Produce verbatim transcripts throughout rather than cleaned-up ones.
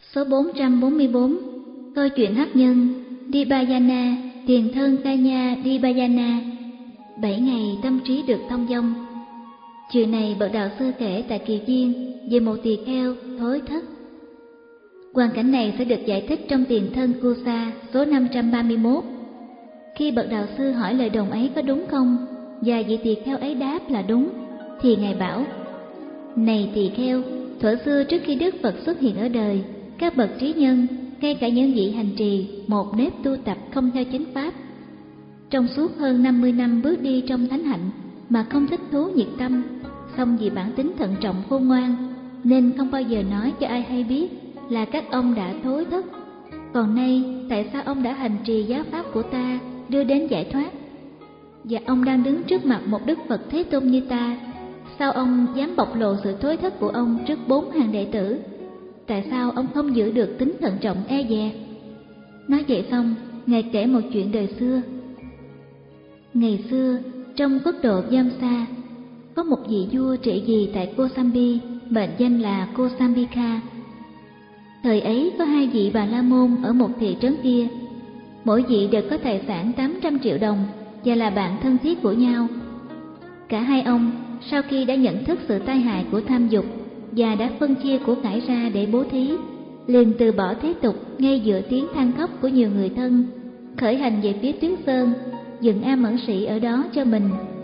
Số bốn trăm bốn mươi bốn. Câu chuyện hấp nhân Dipayana, tiền thân Kanya Dipayana. Bảy ngày tâm trí được thông dong. Chuyện này bậc đạo sư kể tại Kỳ Viên về một tỳ kheo thối thất. Hoàn cảnh này sẽ được giải thích trong tiền thân Kusa số năm trăm ba mươi mốt. Khi bậc đạo sư hỏi lời đồn ấy có đúng không, và vị tỳ kheo ấy đáp là đúng, thì ngài bảo: Này tỳ kheo, thuở xưa trước khi Đức Phật xuất hiện ở đời, các bậc trí nhân, ngay cả những vị hành trì một nếp tu tập không theo chính pháp, trong suốt hơn năm mươi năm bước đi trong thánh hạnh mà không thích thú nhiệt tâm, song vì bản tính thận trọng khôn ngoan nên không bao giờ nói cho ai hay biết là các ông đã thối thất. Còn nay tại sao ông đã hành trì giáo pháp của ta đưa đến giải thoát, và ông đang đứng trước mặt một Đức Phật Thế Tôn như ta, sao ông dám bộc lộ sự thối thất của ông trước bốn hàng đệ tử? Tại sao ông không giữ được tính thận trọng e dè? Nói vậy xong, ngài kể một chuyện đời xưa. Ngày xưa, trong quốc độ Yamsa, có một vị vua trị vì tại Kosambi, mệnh danh là Kosambika. Thời ấy có hai vị Bà La Môn ở một thị trấn kia, mỗi vị đều có tài sản tám trăm triệu đồng và là bạn thân thiết của nhau. Cả hai ông sau khi đã nhận thức sự tai hại của tham dục và đã phân chia của cải ra để bố thí, liền từ bỏ thế tục ngay giữa tiếng than khóc của nhiều người thân, khởi hành về phía Tuyết Sơn, dựng am ẩn sĩ ở đó cho mình.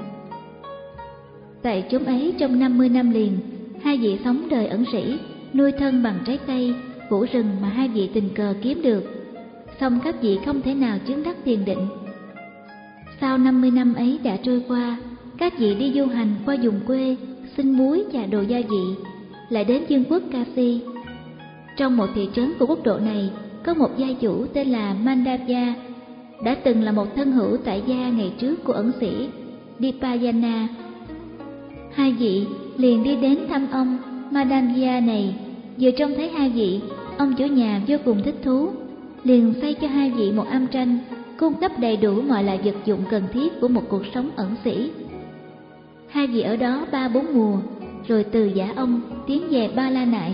Tại chốn ấy trong năm mươi năm liền, hai vị sống đời ẩn sĩ, nuôi thân bằng trái cây, củ rừng mà hai vị tình cờ kiếm được. Song các vị không thể nào chứng đắc thiền định. Sau năm mươi năm ấy đã trôi qua, các vị đi du hành qua vùng quê, xin muối và đồ gia vị, lại đến vương quốc Kasi. Trong một thị trấn của quốc độ này, có một gia chủ tên là Mandavya, đã từng là một thân hữu tại gia ngày trước của ẩn sĩ Dipayana. Hai vị liền đi đến thăm ông Mandavya này. Vừa trông thấy hai vị, ông chủ nhà vô cùng thích thú, liền xây cho hai vị một am tranh, cung cấp đầy đủ mọi loại vật dụng cần thiết của một cuộc sống ẩn sĩ. Hai vị ở đó ba bốn mùa, rồi từ giả ông tiến về Ba La Nại.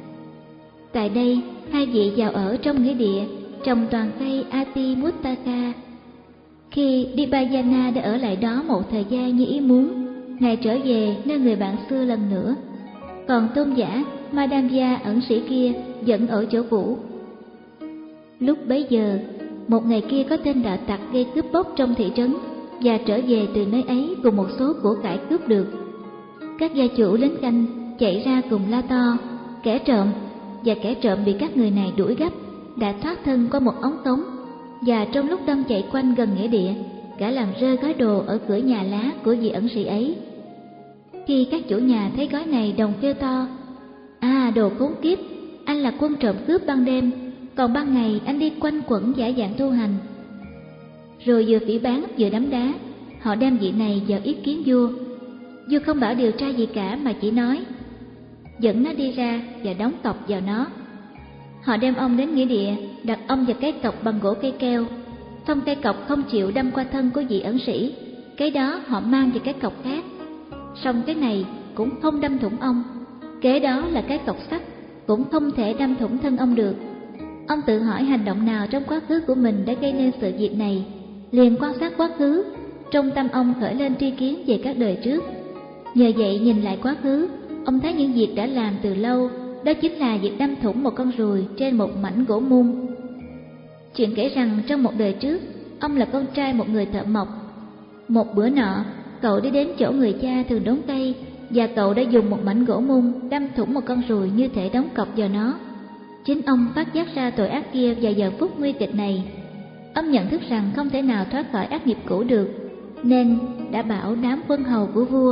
Tại đây, hai vị vào ở trong nghĩa địa trồng toàn cây Ati Muttaka. Khi Dipayana đã ở lại đó một thời gian như ý muốn, ngài trở về nơi người bạn xưa lần nữa. Còn tôn giả Madhavya ẩn sĩ kia vẫn ở chỗ cũ. Lúc bấy giờ, một ngày kia có tên đạo tặc gây cướp bóc trong thị trấn và trở về từ nơi ấy cùng một số của cải cướp được. Các gia chủ lính canh chạy ra cùng la to: kẻ trộm! Và kẻ trộm bị các người này đuổi gấp, đã thoát thân qua một ống cống, và trong lúc đang chạy quanh gần nghĩa địa, cả làm rơi gói đồ ở cửa nhà lá của vị ẩn sĩ ấy. Khi các chủ nhà thấy gói này, đồng kêu to: À, đồ khốn kiếp! Anh là quân trộm cướp ban đêm, còn ban ngày anh đi quanh quẩn giả dạng tu hành. Rồi vừa phỉ báng vừa đấm đá. Họ đem vị này vào ý kiến vua. Vua không bảo điều tra gì cả mà chỉ nói: dẫn nó đi ra và đóng cọc vào nó. Họ đem ông đến nghĩa địa, đặt ông vào cái cọc bằng gỗ cây keo. Xong cây cọc không chịu đâm qua thân của vị ẩn sĩ, cái đó họ mang về cái cọc khác. Xong cái này cũng không đâm thủng ông, kế đó là cái cọc sắt, cũng không thể đâm thủng thân ông được. Ông tự hỏi hành động nào trong quá khứ của mình đã gây nên sự việc này, liền quan sát quá khứ, trong tâm ông khởi lên tri kiến về các đời trước. Nhờ vậy nhìn lại quá khứ, ông thấy những việc đã làm từ lâu, đó chính là việc đâm thủng một con ruồi trên một mảnh gỗ mung. Chuyện kể rằng trong một đời trước, ông là con trai một người thợ mộc. Một bữa nọ, cậu đi đến chỗ người cha thường đốn cây, và cậu đã dùng một mảnh gỗ mung đâm thủng một con ruồi như thể đóng cọc vào nó. Chính ông phát giác ra tội ác kia vào giờ phút nguy kịch này. Ông nhận thức rằng không thể nào thoát khỏi ác nghiệp cũ được, nên đã bảo đám quân hầu của vua: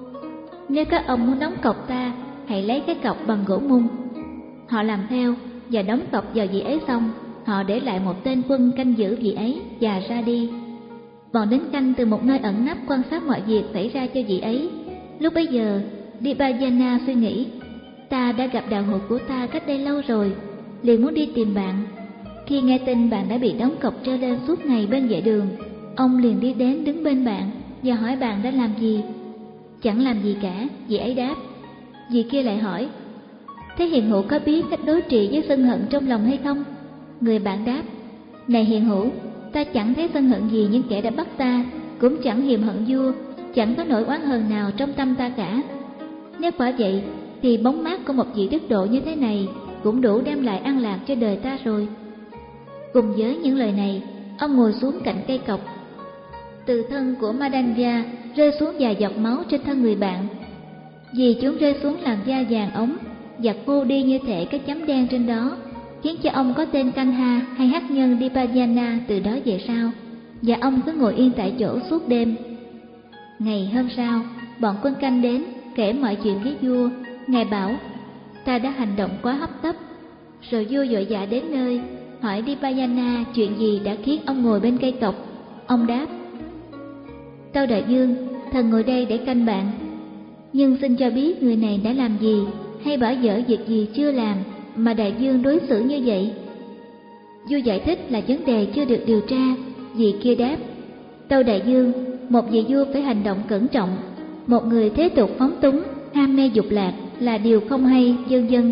nếu các ông muốn đóng cọc ta, hãy lấy cái cọc bằng gỗ mung. Họ làm theo và đóng cọc vào vị ấy xong, họ để lại một tên quân canh giữ vị ấy và ra đi. Bọn lính canh từ một nơi ẩn nấp quan sát mọi việc xảy ra cho vị ấy. Lúc bấy giờ, Dipayana suy nghĩ: ta đã gặp đạo hữu của ta cách đây lâu rồi, liền muốn đi tìm bạn. Khi nghe tin bạn đã bị đóng cọc treo lên suốt ngày bên vệ đường, ông liền đi đến đứng bên bạn và hỏi bạn đã làm gì. Chẳng làm gì cả, vị ấy đáp. Vị kia lại hỏi: Thế hiện hữu có biết cách đối trị với sân hận trong lòng hay không? Người bạn đáp: Này hiện hữu, ta chẳng thấy sân hận gì những kẻ đã bắt ta, cũng chẳng hiềm hận vua, chẳng có nỗi oán hờn nào trong tâm ta cả. Nếu quả vậy, thì bóng mát của một vị đức độ như thế này cũng đủ đem lại an lạc cho đời ta rồi. Cùng với những lời này, ông ngồi xuống cạnh cây cọc. Từ thân của Madanya rơi xuống vài giọt máu trên thân người bạn. Vì chúng rơi xuống làn da vàng ống và khô đi như thể cái chấm đen trên đó, khiến cho ông có tên Kanha hay hắc nhân Dipayana từ đó về sau, và ông cứ ngồi yên tại chỗ suốt đêm. Ngày hôm sau, bọn quân canh đến kể mọi chuyện với vua. Ngài bảo: Ta đã hành động quá hấp tấp. Rồi vua vội vã đến nơi, hỏi Dipayana chuyện gì đã khiến ông ngồi bên cây cọc. Ông đáp: Tâu đại vương, thần ngồi đây để canh bạn, nhưng xin cho biết người này đã làm gì hay bỏ dở việc gì chưa làm mà đại vương đối xử như vậy. Vua giải thích là vấn đề chưa được điều tra. Vị kia đáp: Tâu đại vương, một vị vua phải hành động cẩn trọng. Một người thế tục phóng túng, ham mê dục lạc là điều không hay, vân vân.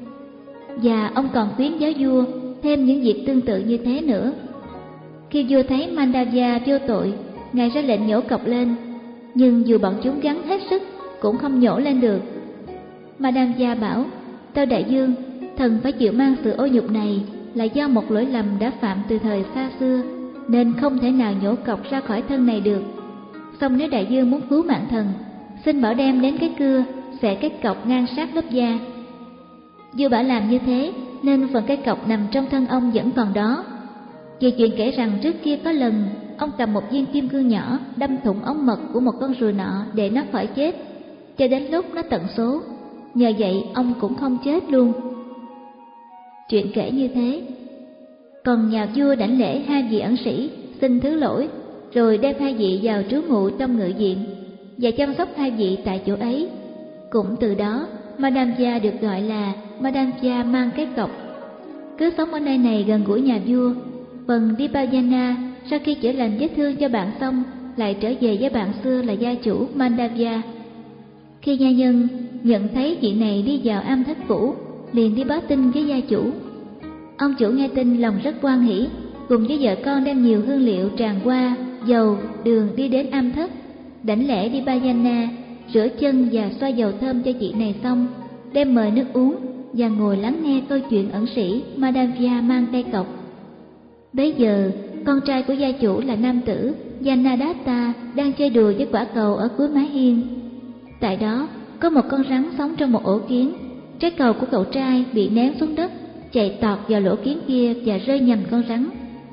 Và ông còn khuyến giáo vua thêm những việc tương tự như thế nữa. Khi vua thấy Mandava vô tội, ngài ra lệnh nhổ cọc lên, nhưng dù bọn chúng gắng hết sức cũng không nhổ lên được. Mandava bảo: Tâu đại vương, thần phải chịu mang sự ô nhục này là do một lỗi lầm đã phạm từ thời xa xưa, nên không thể nào nhổ cọc ra khỏi thân này được. Song nếu đại vương muốn cứu mạng thần, xin bảo đem đến cái cưa xẻ cái cọc ngang sát lớp da. Vua bảo làm như thế, nên phần cái cọc nằm trong thân ông vẫn còn đó. Vì chuyện kể rằng trước kia có lần ông cầm một viên kim cương nhỏ đâm thủng ống mật của một con rùa nọ để nó khỏi chết, cho đến lúc nó tận số. Nhờ vậy ông cũng không chết luôn. Chuyện kể như thế. Còn nhà vua đảnh lễ hai vị ẩn sĩ, xin thứ lỗi, rồi đem hai vị vào trú ngụ trong ngự viện và chăm sóc hai vị tại chỗ ấy. Cũng từ đó, Madanya được gọi là Madanya mang cái cọc. Cứ sống ở nơi này gần gũi nhà vua. Phần Dipayana sau khi chữa lành vết thương cho bạn xong, lại trở về với bạn xưa là gia chủ Mandava. Khi nha nhân nhận thấy vị này đi vào am thất phủ, liền đi báo tin với gia chủ. Ông chủ nghe tin lòng rất hoan hỉ, cùng với vợ con đem nhiều hương liệu tràng hoa, dầu, đường đi đến am thất, đảnh lễ Dipayana, rửa chân và xoa dầu thơm cho chị này xong, đem mời nước uống và ngồi lắng nghe câu chuyện ẩn sĩ Madanya mang cây cọc. Bấy giờ, con trai của gia chủ là nam tử Janadatta đang chơi đùa với quả cầu ở cuối mái hiên. Tại đó có một con rắn sống trong một ổ kiến. Trái cầu của cậu trai bị ném xuống đất, chạy tọt vào lỗ kiến kia và rơi nhầm con rắn.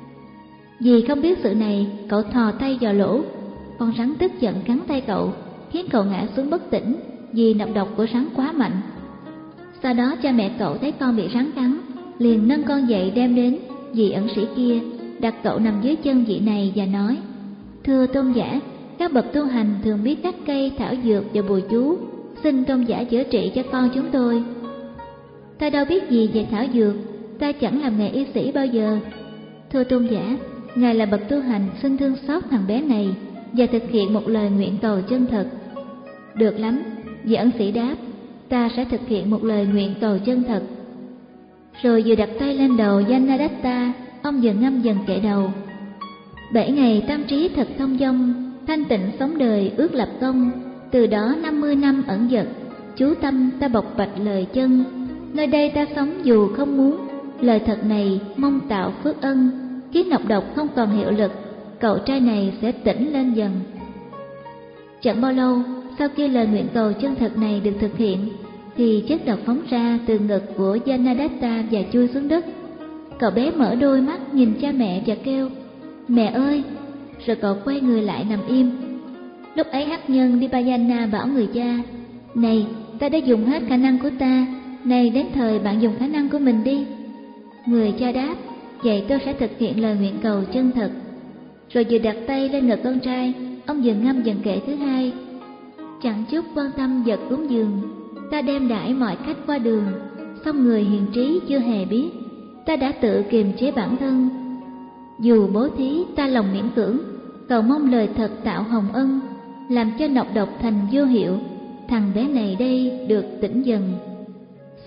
Vì không biết sự này, cậu thò tay vào lỗ. Con rắn tức giận cắn tay cậu, khiến cậu ngã xuống bất tỉnh vì nọc độc của rắn quá mạnh. Sau đó cha mẹ cậu thấy con bị rắn cắn, liền nâng con dậy đem đến vị ẩn sĩ kia, đặt cậu nằm dưới chân vị này và nói: Thưa tôn giả, các bậc tu hành thường biết các cây, thảo dược và bùa chú, xin tôn giả chữa trị cho con chúng tôi. Ta đâu biết gì về thảo dược, ta chẳng làm nghề y sĩ bao giờ. Thưa tôn giả, ngài là bậc tu hành, xin thương xót thằng bé này và thực hiện một lời nguyện cầu chân thật. Được lắm, vị ẩn sĩ đáp, ta sẽ thực hiện một lời nguyện cầu chân thật. Rồi vừa đặt tay lên đầu Janadatta, ông vừa ngâm dần kệ đầu: Bảy ngày tâm trí thật thông dong, thanh tịnh sống đời ước lập công. Từ đó năm mươi năm ẩn dật, chú tâm ta bộc bạch lời chân. Nơi đây ta sống dù không muốn, lời thật này mong tạo phước ân. Khiến nọc độc không còn hiệu lực, cậu trai này sẽ tỉnh lên dần. Chẳng bao lâu, sau khi lời nguyện cầu chân thật này được thực hiện, thì chất độc phóng ra từ ngực của Janadatta và chui xuống đất. Cậu bé mở đôi mắt nhìn cha mẹ và kêu: Mẹ ơi! Rồi cậu quay người lại nằm im. Lúc ấy hắc nhân Dipayana bảo người cha: Này, ta đã dùng hết khả năng của ta, này đến thời bạn dùng khả năng của mình đi. Người cha đáp: Vậy tôi sẽ thực hiện lời nguyện cầu chân thật. Rồi vừa đặt tay lên ngực con trai, ông vừa ngâm dần kệ thứ hai: Chẳng chút quan tâm vật cúng dường, ta đem đãi mọi khách qua đường, song người hiền trí chưa hề biết, ta đã tự kiềm chế bản thân. Dù bố thí ta lòng miễn cưỡng, cầu mong lời thật tạo hồng ân, làm cho nọc độc thành vô hiệu, thằng bé này đây được tỉnh dần.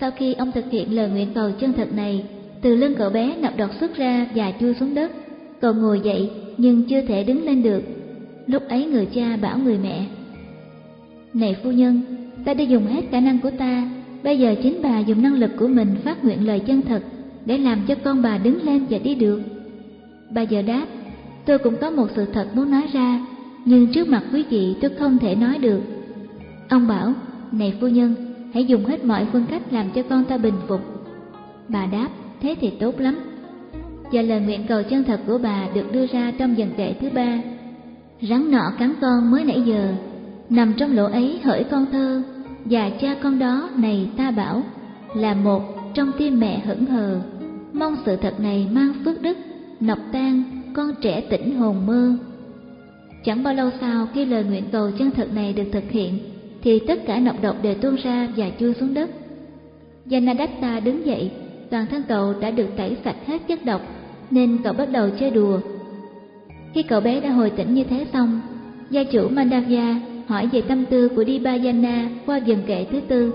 Sau khi ông thực hiện lời nguyện cầu chân thật này, từ lưng cậu bé nọc độc xuất ra và chui xuống đất. Cậu ngồi dậy nhưng chưa thể đứng lên được. Lúc ấy người cha bảo người mẹ: "Này phu nhân, ta đã dùng hết khả năng của ta, bây giờ chính bà dùng năng lực của mình phát nguyện lời chân thật để làm cho con bà đứng lên và đi được." Bà vợ đáp: "Tôi cũng có một sự thật muốn nói ra, nhưng trước mặt quý vị tôi không thể nói được." Ông bảo: "Này phu nhân, hãy dùng hết mọi phương cách làm cho con ta bình phục." Bà đáp: "Thế thì tốt lắm." Và lời nguyện cầu chân thật của bà được đưa ra trong dần kệ thứ ba. Rắn nọ cắn con mới nãy giờ, nằm trong lỗ ấy hỡi con thơ, và cha con đó này ta bảo là một trong tim mẹ hững hờ. Mong sự thật này mang phước đức, nọc tan con trẻ tỉnh hồn mơ. Chẳng bao lâu sau khi lời nguyện cầu chân thật này được thực hiện, thì tất cả nọc độc đều tuôn ra và chui xuống đất. Janadatta đứng dậy, toàn thân cậu đã được tẩy sạch hết chất độc, nên cậu bắt đầu chơi đùa. Khi cậu bé đã hồi tỉnh như thế xong, gia chủ Mandavya hỏi về tâm tư của Dipayana qua dần kệ thứ tư.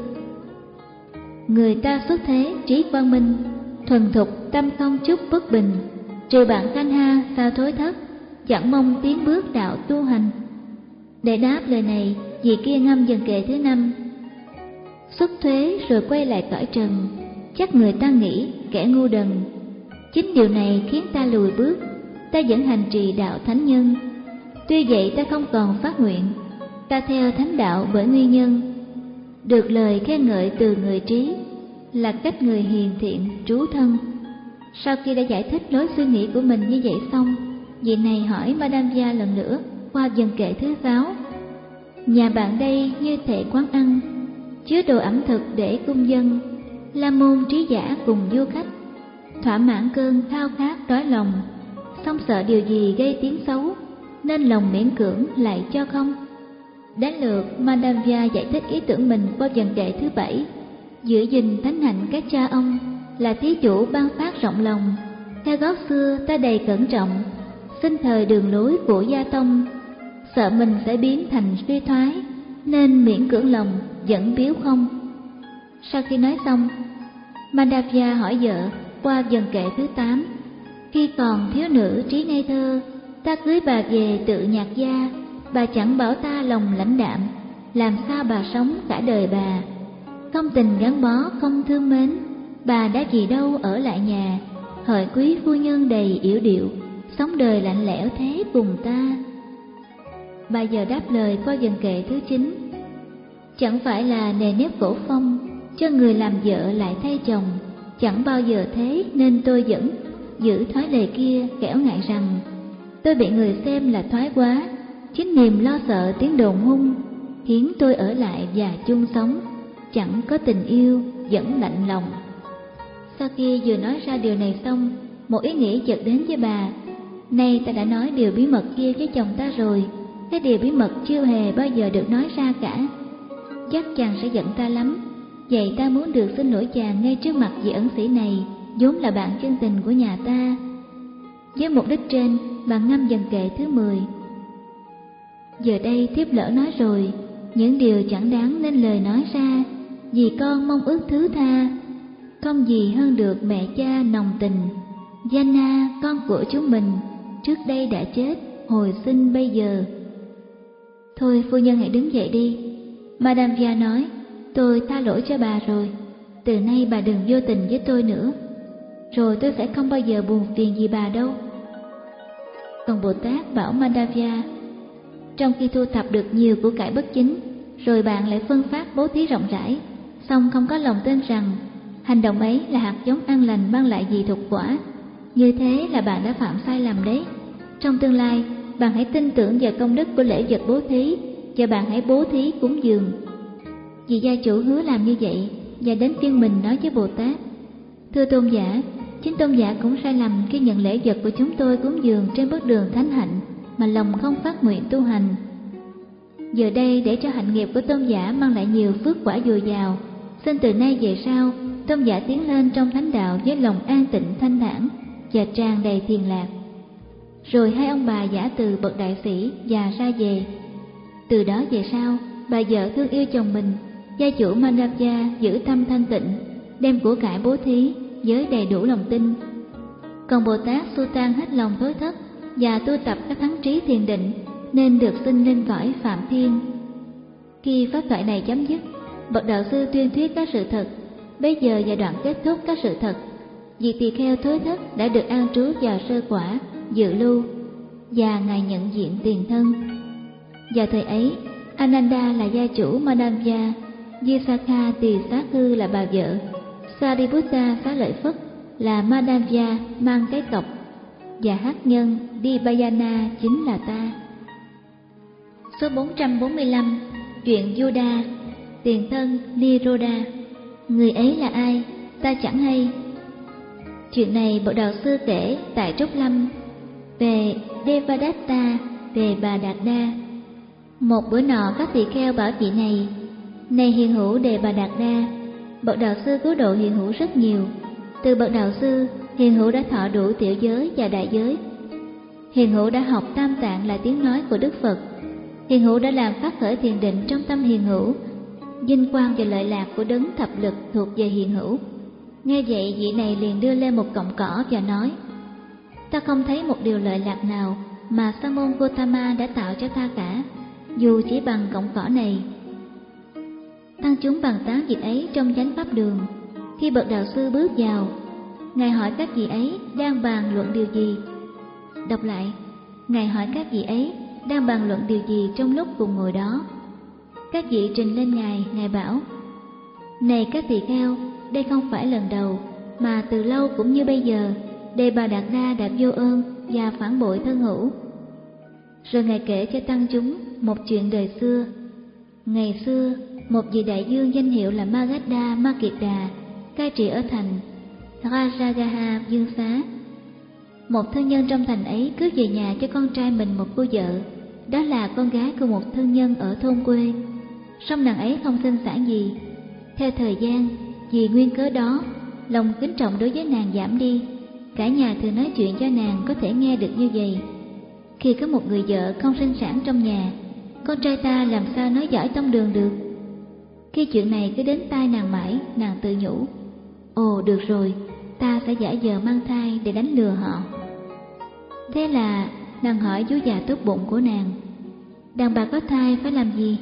Người ta xuất thế trí quang minh, thuần thục tâm không chút bất bình, trừ bạn Khanh Ha sao thối thất, chẳng mong tiến bước đạo tu hành. Để đáp lời này, vị kia ngâm dần kệ thứ năm. Xuất thuế rồi quay lại cõi trần, chắc người ta nghĩ kẻ ngu đần. Chính điều này khiến ta lùi bước, ta vẫn hành trì đạo thánh nhân. Tuy vậy ta không còn phát nguyện, ta theo thánh đạo bởi nguyên nhân. Được lời khen ngợi từ người trí, là cách người hiền thiện trú thân. Sau khi đã giải thích lối suy nghĩ của mình như vậy xong, vị này hỏi Madhavya lần nữa qua dần kệ thứ sáu. Nhà bạn đây như thể quán ăn, chứa đồ ẩm thực để cung dân, la môn trí giả cùng du khách, thỏa mãn cơn khao khát đói lòng, xong sợ điều gì gây tiếng xấu, nên lòng miễn cưỡng lại cho không. Đến lượt Madhavya giải thích ý tưởng mình qua dần kệ thứ bảy. Giữ gìn thánh hạnh các cha ông, là thí chủ ban phát rộng lòng. Theo gót xưa ta đầy cẩn trọng, xin thời đường lối của gia tông. Sợ mình sẽ biến thành suy thoái, nên miễn cưỡng lòng vẫn biếu không. Sau khi nói xong, Mandavya hỏi vợ qua dần kệ thứ tám. Khi còn thiếu nữ trí ngây thơ, ta cưới bà về tự nhạc gia. Bà chẳng bảo ta lòng lãnh đạm, làm sao bà sống cả đời bà. Không tình gắn bó không thương mến, bà đã gì đâu ở lại nhà. Hỡi quý phu nhân đầy yểu điệu, sống đời lạnh lẽo thế cùng ta. Bà giờ đáp lời qua dần kệ thứ chín. Chẳng phải là nề nếp cổ phong, cho người làm vợ lại thay chồng. Chẳng bao giờ thế nên tôi vẫn giữ thói lời kia, kẻo ngại rằng tôi bị người xem là thoái quá. Chính niềm lo sợ tiếng đồn hung khiến tôi ở lại và chung sống. Chẳng có tình yêu, vẫn lạnh lòng. Sau khi vừa nói ra điều này xong, một ý nghĩ chợt đến với bà. Nay ta đã nói điều bí mật kia với chồng ta rồi, cái điều bí mật chưa hề bao giờ được nói ra cả. Chắc chàng sẽ giận ta lắm. Vậy ta muốn được xin lỗi chàng ngay trước mặt vị ẩn sĩ này, vốn là bạn chân tình của nhà ta. Với mục đích trên, bà ngâm dần kệ thứ mười. Giờ đây tiếp lỡ nói rồi, những điều chẳng đáng nên lời nói ra, vì con mong ước thứ tha. Không gì hơn được mẹ cha nồng tình. Jana con của chúng mình, trước đây đã chết, hồi sinh bây giờ. Thôi phu nhân hãy đứng dậy đi. Madhavya nói, tôi tha lỗi cho bà rồi. Từ nay bà đừng vô tình với tôi nữa, rồi tôi sẽ không bao giờ buồn phiền gì bà đâu. Còn Bồ Tát bảo Madhavya, trong khi thu thập được nhiều của cải bất chính, rồi bạn lại phân phát bố thí rộng rãi, song không có lòng tin rằng hành động ấy là hạt giống an lành mang lại dị thục quả. Như thế là bạn đã phạm sai lầm đấy. Trong tương lai, bạn hãy tin tưởng vào công đức của lễ vật bố thí, và bạn hãy bố thí cúng dường. Vì gia chủ hứa làm như vậy, và đến phiên mình nói với Bồ Tát, thưa tôn giả, chính tôn giả cũng sai lầm khi nhận lễ vật của chúng tôi cúng dường trên bước đường thánh hạnh, mà lòng không phát nguyện tu hành. Giờ đây để cho hạnh nghiệp của tôn giả mang lại nhiều phước quả dồi dào, xin từ nay về sau, tôn giả tiến lên trong thánh đạo với lòng an tịnh thanh thản và tràn đầy thiền lạc. Rồi hai ông bà giả từ bậc đại sĩ và ra về. Từ đó về sau, bà vợ thương yêu chồng mình, gia chủ Mandavya giữ tâm thanh tịnh, đem của cải bố thí với đầy đủ lòng tin. Còn Bồ Tát Sutan hết lòng thối thất và tu tập các thắng trí thiền định nên được sinh lên cõi Phạm Thiên. Khi pháp thoại này chấm dứt, bậc đạo sư tuyên thuyết các sự thật. Bây giờ và đoạn kết thúc các sự thật, vị tỳ kheo thối thất đã được an trú vào sơ quả dự lưu và ngài nhận diện tiền thân. Vào thời ấy, Ananda là gia chủ Madhavya, Visakha Tỳ Xá Hư là bà vợ, Sariputta Xá Lợi Phất là Madhavya mang cái cọc, và hát nhân Dipayana chính là ta. Số bốn trăm bốn mươi lăm. Chuyện Yuda. Tiền thân Niroda. Người ấy là ai? Ta chẳng hay. Chuyện này Bậc Đạo Sư kể tại Trúc Lâm về Devadatta, về Bà Đạt Đa. Một bữa nọ các tỳ kheo bảo vị này: này hiền hữu Đề Bà Đạt Đa, Bậc Đạo Sư cứu độ hiền hữu rất nhiều. Từ Bậc Đạo Sư, hiền hữu đã thọ đủ tiểu giới và đại giới. Hiền hữu đã học tam tạng là tiếng nói của Đức Phật. Hiền hữu đã làm phát khởi thiền định trong tâm hiền hữu. Vinh quang và lợi lạc của đấng thập lực thuộc về hiền hữu. Nghe vậy, vị này liền đưa lên một cọng cỏ và nói: ta không thấy một điều lợi lạc nào mà Sa môn Gotama đã tạo cho ta cả, dù chỉ bằng cọng cỏ này. Tăng chúng bàn tán việc ấy trong chánh pháp đường. Khi Bậc Đạo Sư bước vào, ngài hỏi các vị ấy đang bàn luận điều gì. Đọc lại: ngài hỏi các vị ấy đang bàn luận điều gì trong lúc cùng ngồi đó. Các vị trình lên ngài, ngài bảo: này các tỳ kheo, đây không phải lần đầu, mà từ lâu cũng như bây giờ, Đề Bà Đạt Đa đã vô ơn và phản bội thân hữu. Rồi ngài kể cho tăng chúng một chuyện đời xưa. Ngày xưa, một vị đại vương danh hiệu là Magadha Makeda cai trị ở thành Rajagaha Dương Xá. Một thương nhân trong thành ấy cưới về nhà cho con trai mình một cô vợ, đó là con gái của một thương nhân ở thôn quê. Song nàng ấy không sinh sản gì. Theo thời gian, vì nguyên cớ đó, lòng kính trọng đối với nàng giảm đi. Cả nhà thường nói chuyện cho nàng có thể nghe được như vậy: khi có một người vợ không sinh sản trong nhà, con trai ta làm sao nói giỏi tông đường được. Khi chuyện này cứ đến tai nàng mãi, nàng tự nhủ: ồ được rồi, ta sẽ giả vờ mang thai để đánh lừa họ. Thế là nàng hỏi vú già tốt bụng của nàng: đàn bà có thai phải làm gì?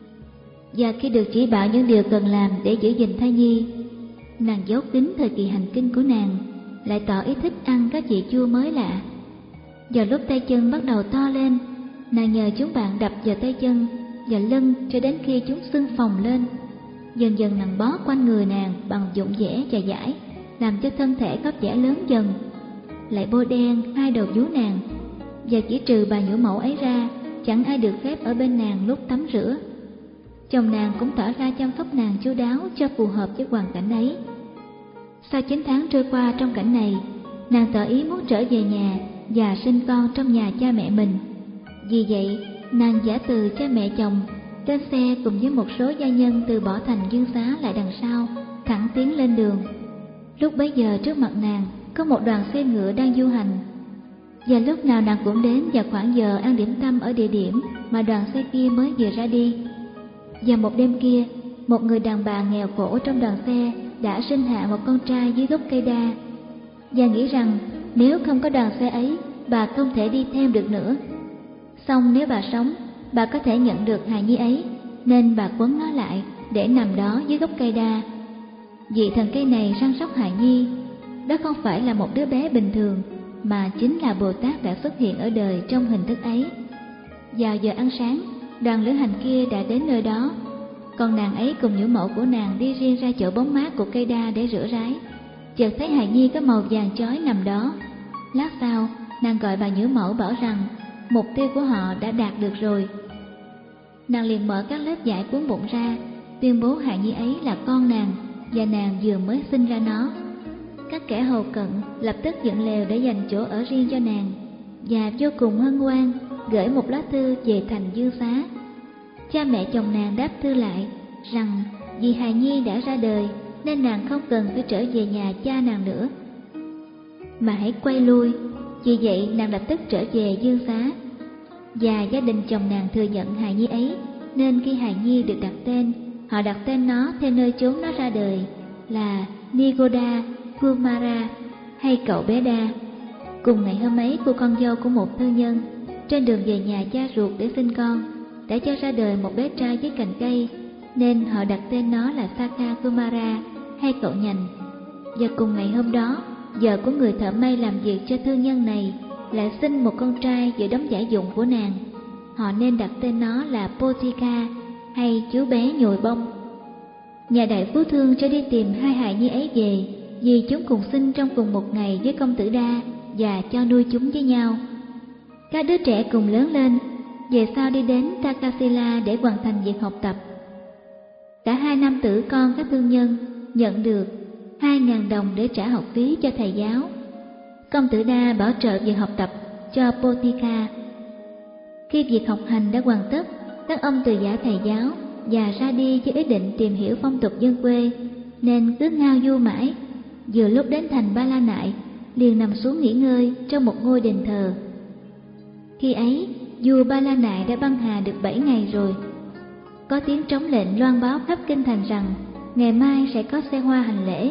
Và khi được chỉ bảo những điều cần làm để giữ gìn thai nhi, nàng giấu kín thời kỳ hành kinh của nàng, lại tỏ ý thích ăn các vị chua mới lạ. Vào lúc tay chân bắt đầu to lên, nàng nhờ chúng bạn đập vào tay chân và lưng cho đến khi chúng sưng phồng lên. Dần dần nàng bó quanh người nàng bằng dụng vẽ và dải, làm cho thân thể có vẻ lớn dần. Lại bôi đen hai đầu vú nàng, và chỉ trừ bà nhũ mẫu ấy ra, chẳng ai được phép ở bên nàng lúc tắm rửa. Chồng nàng cũng tỏ ra chăm sóc nàng chu đáo cho phù hợp với hoàn cảnh ấy. Sau chín tháng trôi qua trong cảnh này, nàng tỏ ý muốn trở về nhà và sinh con trong nhà cha mẹ mình. Vì vậy, nàng giả từ cha mẹ chồng, trên xe cùng với một số gia nhân từ bỏ thành Dương Xá lại đằng sau, thẳng tiến lên đường. Lúc bấy giờ trước mặt nàng có một đoàn xe ngựa đang du hành, và lúc nào nàng cũng đến vào khoảng giờ ăn điểm tâm ở địa điểm mà đoàn xe kia mới vừa ra đi. Và một đêm kia, một người đàn bà nghèo khổ trong đoàn xe đã sinh hạ một con trai dưới gốc cây đa, và nghĩ rằng nếu không có đoàn xe ấy, bà không thể đi thêm được nữa. Song nếu bà sống, bà có thể nhận được hài nhi ấy, nên bà quấn nó lại để nằm đó dưới gốc cây đa. Vị thần cây này săn sóc hài nhi, đó không phải là một đứa bé bình thường, mà chính là Bồ Tát đã xuất hiện ở đời trong hình thức ấy. Vào giờ ăn sáng, đoàn lữ hành kia đã đến nơi đó, còn nàng ấy cùng nhũ mẫu của nàng đi riêng ra chỗ bóng mát của cây đa để rửa ráy. Chợt thấy hài nhi có màu vàng chói nằm đó. Lát sau, nàng gọi bà nhũ mẫu bảo rằng mục tiêu của họ đã đạt được rồi. Nàng liền mở các lớp vải cuốn bụng ra, tuyên bố hài nhi ấy là con nàng, và nàng vừa mới sinh ra nó. Các kẻ hầu cận lập tức dựng lều để dành chỗ ở riêng cho nàng, và vô cùng hân hoan gửi một lá thư về thành Dương Xá. Cha mẹ chồng nàng đáp thư lại rằng vì hài nhi đã ra đời nên nàng không cần phải trở về nhà cha nàng nữa, mà hãy quay lui. Vì vậy nàng lập tức trở về Dương Xá, và gia đình chồng nàng thừa nhận hài nhi ấy, nên khi hài nhi được đặt tên, họ đặt tên nó theo nơi chốn nó ra đời là Nigoda Kumara hay cậu bé Đa. Cùng ngày hôm ấy, cô con dâu của một thương nhân trên đường về nhà cha ruột để sinh con đã cho ra đời một bé trai dưới cành cây, nên họ đặt tên nó là Saka Kumara hay cậu nhành. Và cùng ngày hôm đó, vợ của người thợ may làm việc cho thương nhân này lại sinh một con trai giữa đống vải dụng của nàng. Họ nên đặt tên nó là Potika hay chú bé nhồi bông. Nhà đại phú thương cho đi tìm hai hài nhi ấy về, vì chúng cùng sinh trong cùng một ngày với công tử Đa và cho nuôi chúng với nhau. Các đứa trẻ cùng lớn lên, về sau đi đến Takasila để hoàn thành việc học tập. Cả hai nam tử con các thương nhân nhận được hai ngàn đồng để trả học phí cho thầy giáo. Công tử Đa bảo trợ việc học tập cho Potika. Khi việc học hành đã hoàn tất, các ông từ giả thầy giáo và ra đi với ý định tìm hiểu phong tục dân quê, nên cứ ngao du mãi. Vừa lúc đến thành Ba La Nại, liền nằm xuống nghỉ ngơi trong một ngôi đền thờ. Khi ấy, vua Ba La Nại đã băng hà được bảy ngày rồi. Có tiếng trống lệnh loan báo khắp kinh thành rằng ngày mai sẽ có xe hoa hành lễ.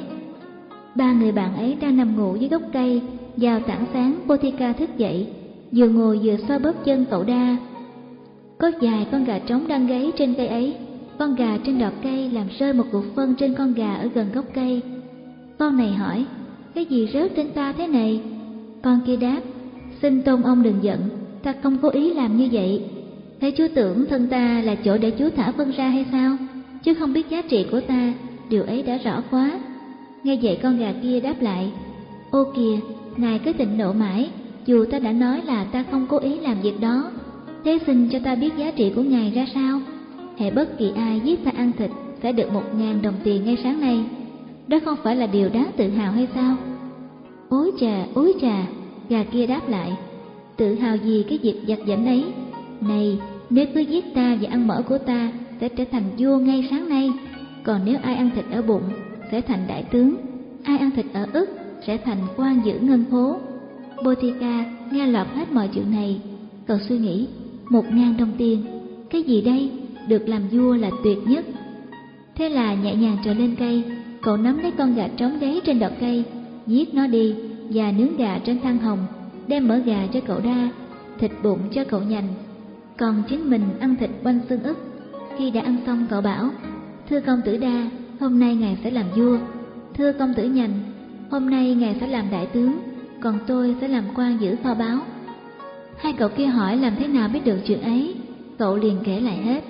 Ba người bạn ấy đang nằm ngủ dưới gốc cây. Vào tảng sáng, Potika thức dậy, vừa ngồi vừa xoa bóp chân cậu Đa. Có vài con gà trống đang gáy trên cây ấy. Con gà trên đọt cây làm rơi một cục phân trên con gà ở gần gốc cây. Con này hỏi: cái gì rớt trên ta thế này? Con kia đáp: xin tôn ông đừng giận, ta không cố ý làm như vậy. Thế chú tưởng thân ta là chỗ để chú thả phân ra hay sao? Chứ không biết giá trị của ta, điều ấy đã rõ quá. Nghe vậy con gà kia đáp lại: ô kìa, ngài cứ thịnh nộ mãi, dù ta đã nói là ta không cố ý làm việc đó. Thế xin cho ta biết giá trị của ngài ra sao? Hễ bất kỳ ai giết ta ăn thịt phải được một ngàn đồng tiền ngay sáng nay. Đó không phải là điều đáng tự hào hay sao? Ối chà, ối chà, gà kia đáp lại: tự hào gì cái việc giặt giảnh ấy? Này, nếu cứ giết ta và ăn mỡ của ta sẽ trở thành vua ngay sáng nay. Còn nếu ai ăn thịt ở bụng sẽ thành đại tướng, ai ăn thịt ở ức sẽ thành quan giữ ngân phố. Potika nghe lọt hết mọi chuyện này, cậu suy nghĩ: một ngàn đồng tiền, cái gì đây? Được làm vua là tuyệt nhất. Thế là nhẹ nhàng trèo lên cây, cậu nắm lấy con gà trống gáy trên đọt cây, giết nó đi và nướng gà trên than hồng, đem mỡ gà cho cậu Đa, thịt bụng cho cậu nhành, còn chính mình ăn thịt quanh xương ức. Khi đã ăn xong, cậu bảo: thưa công tử Đa, hôm nay ngài sẽ làm vua. Thưa công tử Nhành, hôm nay ngài sẽ làm đại tướng, còn tôi sẽ làm quan giữ kho báu. Hai cậu kia hỏi làm thế nào biết được chuyện ấy, cậu liền kể lại hết.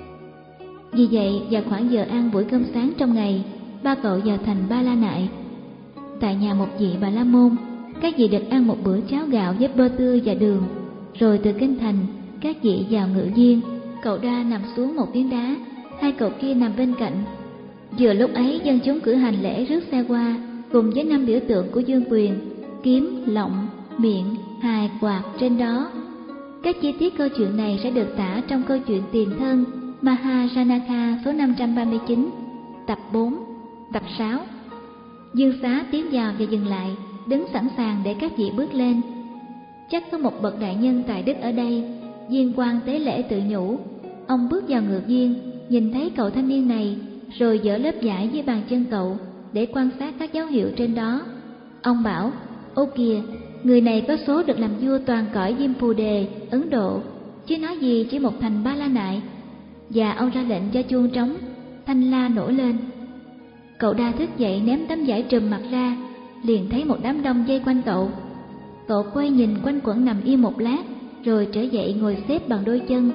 Vì vậy, vào khoảng giờ ăn buổi cơm sáng trong ngày, ba cậu vào thành Ba La Nại. Tại nhà một vị Bà La Môn, các vị được ăn một bữa cháo gạo với bơ tươi và đường. Rồi từ kinh thành, các vị vào ngự viên. Cậu Đa nằm xuống một phiến đá, hai cậu kia nằm bên cạnh. Vừa lúc ấy, dân chúng cử hành lễ rước xe qua, cùng với năm biểu tượng của vương quyền: kiếm, lọng, miệng, hài, quạt trên đó. Các chi tiết câu chuyện này sẽ được tả trong câu chuyện Tiền Thân Mahajanaka số năm trăm ba mươi chín, tập bốn, tập sáu. Dương Xá tiến vào và dừng lại, đứng sẵn sàng để các vị bước lên. Chắc có một bậc đại nhân tài đức ở đây. Viên quan tế lễ tự nhủ. Ông bước vào ngự viên, nhìn thấy cậu thanh niên này, rồi dỡ lớp vải dưới bàn chân cậu để quan sát các dấu hiệu trên đó. Ông bảo: ô kìa, người này có số được làm vua toàn cõi Diêm Phù Đề, Ấn Độ, chứ nói gì chỉ một thành Ba La Nại. Và ông ra lệnh cho chuông trống, thanh la nổi lên. Cậu Đa thức dậy ném tấm vải trùm mặt ra, liền thấy một đám đông vây quanh cậu. Cậu quay nhìn quanh quẩn nằm im một lát, rồi trở dậy ngồi xếp bằng đôi chân.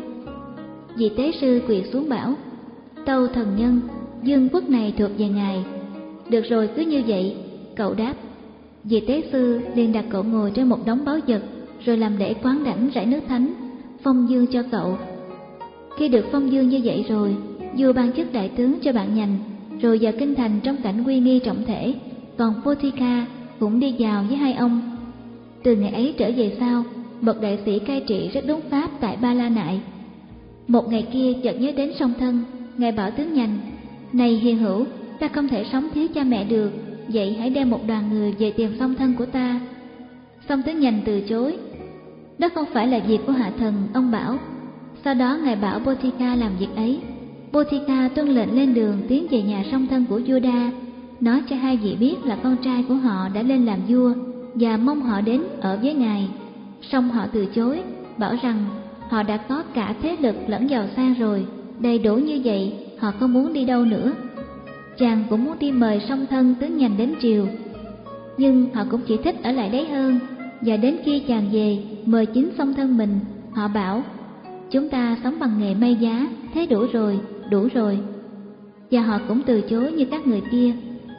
Vị tế sư quỳ xuống bảo: tâu thần nhân, vương quốc này thuộc về ngài. Được rồi, cứ như vậy, cậu đáp. Vị tế sư liền đặt cậu ngồi trên một đống báu vật, rồi làm lễ quán đảnh rải nước thánh, phong dương cho cậu. Khi được phong dương như vậy rồi, vua ban chức đại tướng cho bạn Nhành, rồi vào kinh thành trong cảnh uy nghi trọng thể. Còn Potika cũng đi vào với hai ông. Từ ngày ấy trở về sau, bậc đại sĩ cai trị rất đúng pháp tại Ba La Nại. Một ngày kia chợt nhớ đến song thân, ngài bảo tướng Nhành: này hiền hữu, ta không thể sống thiếu cha mẹ được, vậy hãy đem một đoàn người về tìm song thân của ta. Song tướng Nhành từ chối: đó không phải là việc của hạ thần, ông bảo. Sau đó ngài bảo Potika làm việc ấy. Potika tuân lệnh lên đường tiến về nhà song thân của vua Đa. nói cho hai vị biết là con trai của họ đã lên làm vua và mong họ đến ở với ngài. Song họ từ chối, bảo rằng họ đã có cả thế lực lẫn giàu sang rồi, đầy đủ như vậy họ không muốn đi đâu nữa. Chàng cũng muốn đi mời song thân tướng nhành đến triều, nhưng họ cũng chỉ thích ở lại đấy hơn. Và đến khi chàng về mời chính song thân mình, họ bảo chúng ta sống bằng nghề may giá, thế đủ rồi, đủ rồi. Và họ cũng từ chối như các người kia.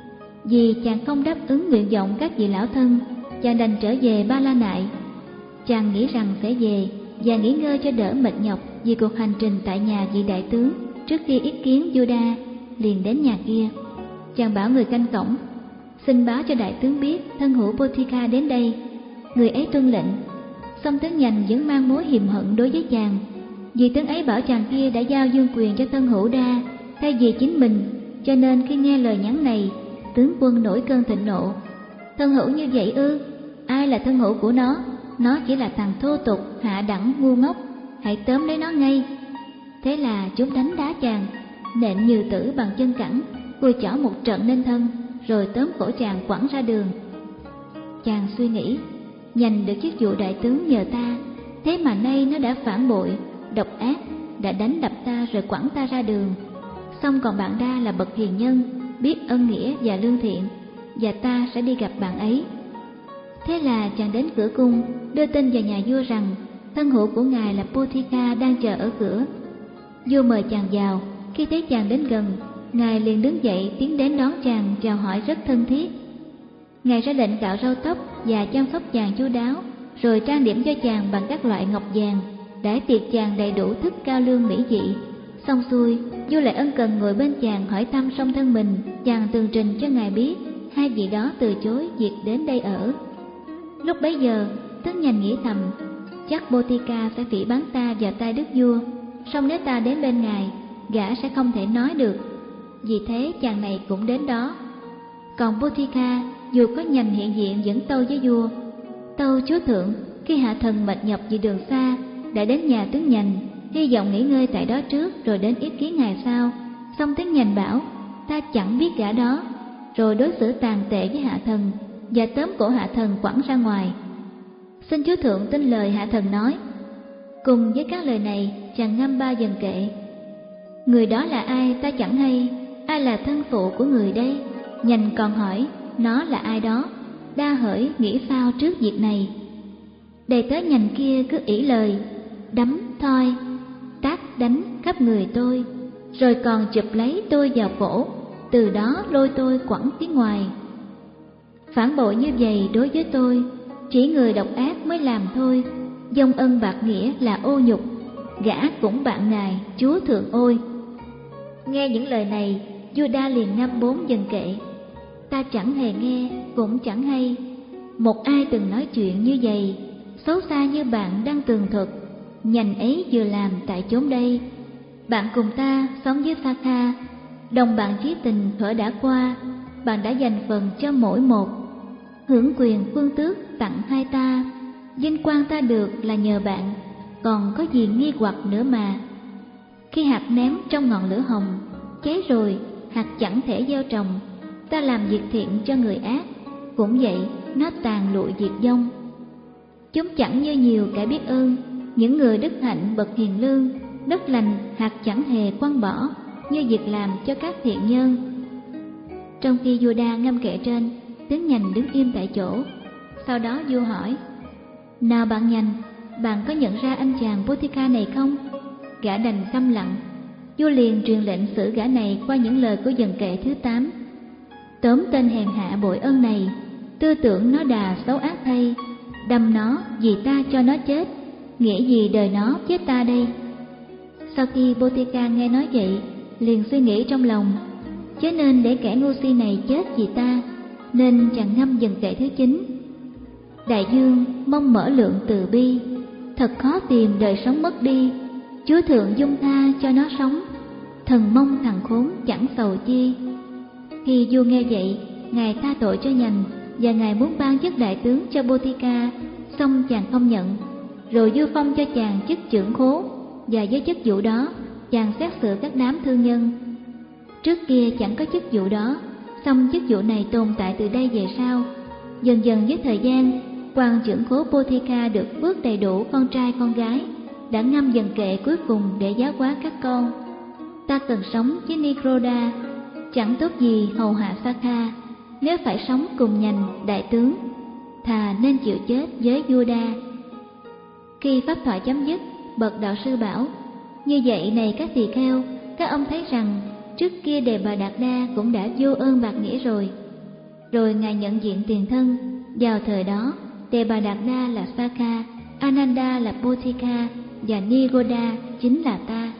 Vì chàng không đáp ứng nguyện vọng các vị lão thân, chàng đành trở về Ba La Nại. Chàng nghĩ rằng sẽ về và nghỉ ngơi cho đỡ mệt nhọc vì cuộc hành trình tại nhà vị đại tướng trước khi yết kiến Juda. Liền đến nhà kia, chàng bảo người canh cổng xin báo cho đại tướng biết thân hữu Botica đến đây. Người ấy tuân lệnh. Song tướng nhành vẫn mang mối hiềm hận đối với chàng, vì tướng ấy bảo chàng kia đã giao vương quyền cho thân hữu Đa thay vì chính mình, cho nên khi nghe lời nhắn này, tướng quân nổi cơn thịnh nộ. Thân hữu như vậy ư? Ai là thân hữu của nó? Nó chỉ là thằng thô tục, hạ đẳng, ngu ngốc, hãy tóm lấy nó ngay. Thế là chúng đánh đá chàng, nện nhừ tử bằng chân cẳng, cùi chỏ một trận lên thân, rồi tóm cổ chàng quẳng ra đường. Chàng suy nghĩ, nhành được chức vụ đại tướng nhờ ta, thế mà nay nó đã phản bội, độc ác, đã đánh đập ta rồi quẳng ta ra đường. Xong còn bạn Đa là bậc hiền nhân, biết ân nghĩa và lương thiện, và ta sẽ đi gặp bạn ấy. Thế là chàng đến cửa cung, đưa tin vào nhà vua rằng thân hữu của ngài là Botica đang chờ ở cửa. Vua mời chàng vào. Khi thấy chàng đến gần, ngài liền đứng dậy tiến đến đón chàng, chào hỏi rất thân thiết. Ngài ra lệnh cạo râu tóc và chăm sóc chàng chu đáo, rồi trang điểm cho chàng bằng các loại ngọc vàng, đãi tiệc chàng đầy đủ thức cao lương mỹ vị. Xong xuôi, vua lại ân cần ngồi bên chàng hỏi thăm song thân mình. Chàng tường trình cho ngài biết hai vị đó từ chối việc đến đây ở. Lúc bấy giờ, tướng nhành nghĩ thầm, chắc Botica sẽ phỉ báng ta vào tay đức vua, song nếu ta đến bên ngài, gã sẽ không thể nói được. Vì thế chàng này cũng đến đó. Còn Botica dù có nhành hiện diện vẫn tâu với vua: Tâu chúa thượng, khi hạ thần mệt nhọc vì đường xa, đã đến nhà tướng nhành, hy vọng nghỉ ngơi tại đó trước rồi đến yết kiến ngài sau. Xong tướng nhành bảo ta chẳng biết gã đó, rồi đối xử tàn tệ với hạ thần và tóm cổ hạ thần quẳng ra ngoài. Xin chúa thượng tin lời hạ thần nói. Cùng với các lời này, chàng ngâm ba dần kệ. Người đó là ai ta chẳng hay, ai là thân phụ của người đây? Nhành còn hỏi nó là ai đó. Đa hỡi nghĩ phao trước việc này. Đầy tớ nhành kia cứ ỷ lời, đấm thoi tát đánh khắp người tôi, rồi còn chụp lấy tôi vào cổ, từ đó lôi tôi quẳng phía ngoài. Phản bội như vậy đối với tôi, chỉ người độc ác mới làm thôi. Dông ân bạc nghĩa là ô nhục, gã cũng bạn ngài chúa thượng ôi. Nghe những lời này, vua Đa liền ngâm bốn dần kệ. Ta chẳng hề nghe, cũng chẳng hay, một ai từng nói chuyện như vậy, xấu xa như bạn đang tường thuật. Nhành ấy vừa làm tại chốn đây. Bạn cùng ta sống với Pha Kha, đồng bạn chí tình thuở đã qua. Bạn đã dành phần cho mỗi một, hưởng quyền phương tước tặng hai ta. Vinh quang ta được là nhờ bạn, còn có gì nghi hoặc nữa mà. Khi hạt ném trong ngọn lửa hồng, cháy rồi hạt chẳng thể gieo trồng. Ta làm việc thiện cho người ác, cũng vậy nó tàn lụi diệt vong. Chúng chẳng như nhiều kẻ biết ơn, những người đức hạnh bậc hiền lương. Đất lành hạt chẳng hề quăng bỏ, như việc làm cho các thiện nhân. Trong khi vua Đa ngâm kệ trên, tướng nhành đứng im tại chỗ. Sau đó vua hỏi: Nào bạn nhành, bạn có nhận ra anh chàng Botica này không? Gã đành câm lặng. Vua liền truyền lệnh xử gã này qua những lời của dần kệ thứ tám. Tóm tên hèn hạ bội ân này, tư tưởng nó đà xấu ác thay. Đâm nó vì ta cho nó chết, nghĩa gì đời nó với ta đây? Sau khi Botica nghe nói vậy, liền suy nghĩ trong lòng: chớ nên để kẻ ngu si này chết vì ta, nên chàng ngâm dần kệ thứ chín. Đại dương mong mở lượng từ bi, thật khó tìm đời sống mất đi. Chúa thượng dung tha cho nó sống, thần mong thằng khốn chẳng sầu chi. Khi vua nghe vậy, ngài tha tội cho nhành, và ngài muốn ban chức đại tướng cho Botica, song chàng không nhận. Rồi vua phong cho chàng chức trưởng khố, và với chức vụ đó chàng xét xử các đám thương nhân. Trước kia chẳng có chức vụ đó, Song chức vụ này tồn tại từ đây về sau. Dần dần với thời gian, quan trưởng khố Bothika được phước đầy đủ con trai con gái, đã ngâm dần kệ cuối cùng để giáo hóa các con. Ta cần sống với Nigroda, chẳng tốt gì hầu hạ Sakha. Nếu phải sống cùng nhành đại tướng, thà nên chịu chết với Yoda. Khi pháp thoại chấm dứt, bậc đạo sư bảo: như vậy này các tỳ kheo, các ông thấy rằng trước kia Đề Bà Đạt Đa cũng đã vô ơn bạc nghĩa rồi. Rồi ngài nhận diện tiền thân. Vào thời đó, Đề Bà Đạt Đa là Sakha, Ananda là Bothika và Nigoda chính là ta.